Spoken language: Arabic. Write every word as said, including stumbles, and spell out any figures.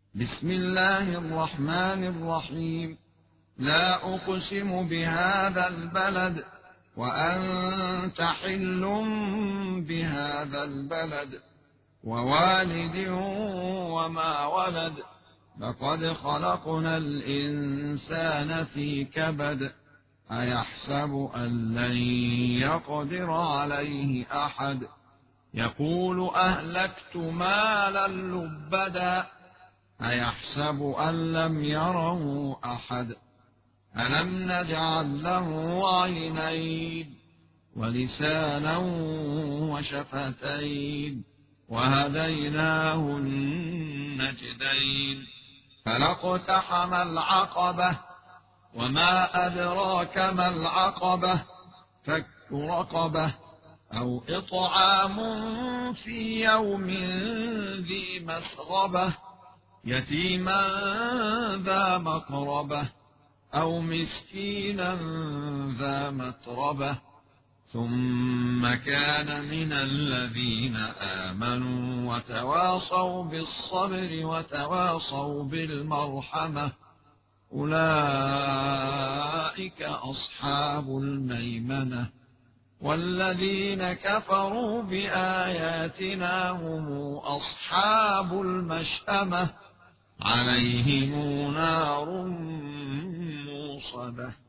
بسم الله الرحمن الرحيم. لا أقسم بهذا البلد وأنت حل بهذا البلد ووالد وما ولد، لقد خلقنا الإنسان في كبد، أيحسب أن لن يقدر عليه أحد، يقول أهلكت مالا لبدا، أيحسب أن لم يره أحد، ألم نجعل له عينين ولسانا وشفتين وهديناه النجدين، فلاقتحم العقبة وما أدراك ما العقبة، فك رقبة أو إطعام في يوم ذي مسغبة، يتيما ذا مقربة أو مسكينا ذا متربة، ثم كان من الذين آمنوا وتواصوا بالصبر وتواصوا بالمرحمة، أولئك أصحاب الميمنة، والذين كفروا بآياتنا هم أصحاب المشأمة، عليهم نار موصدة.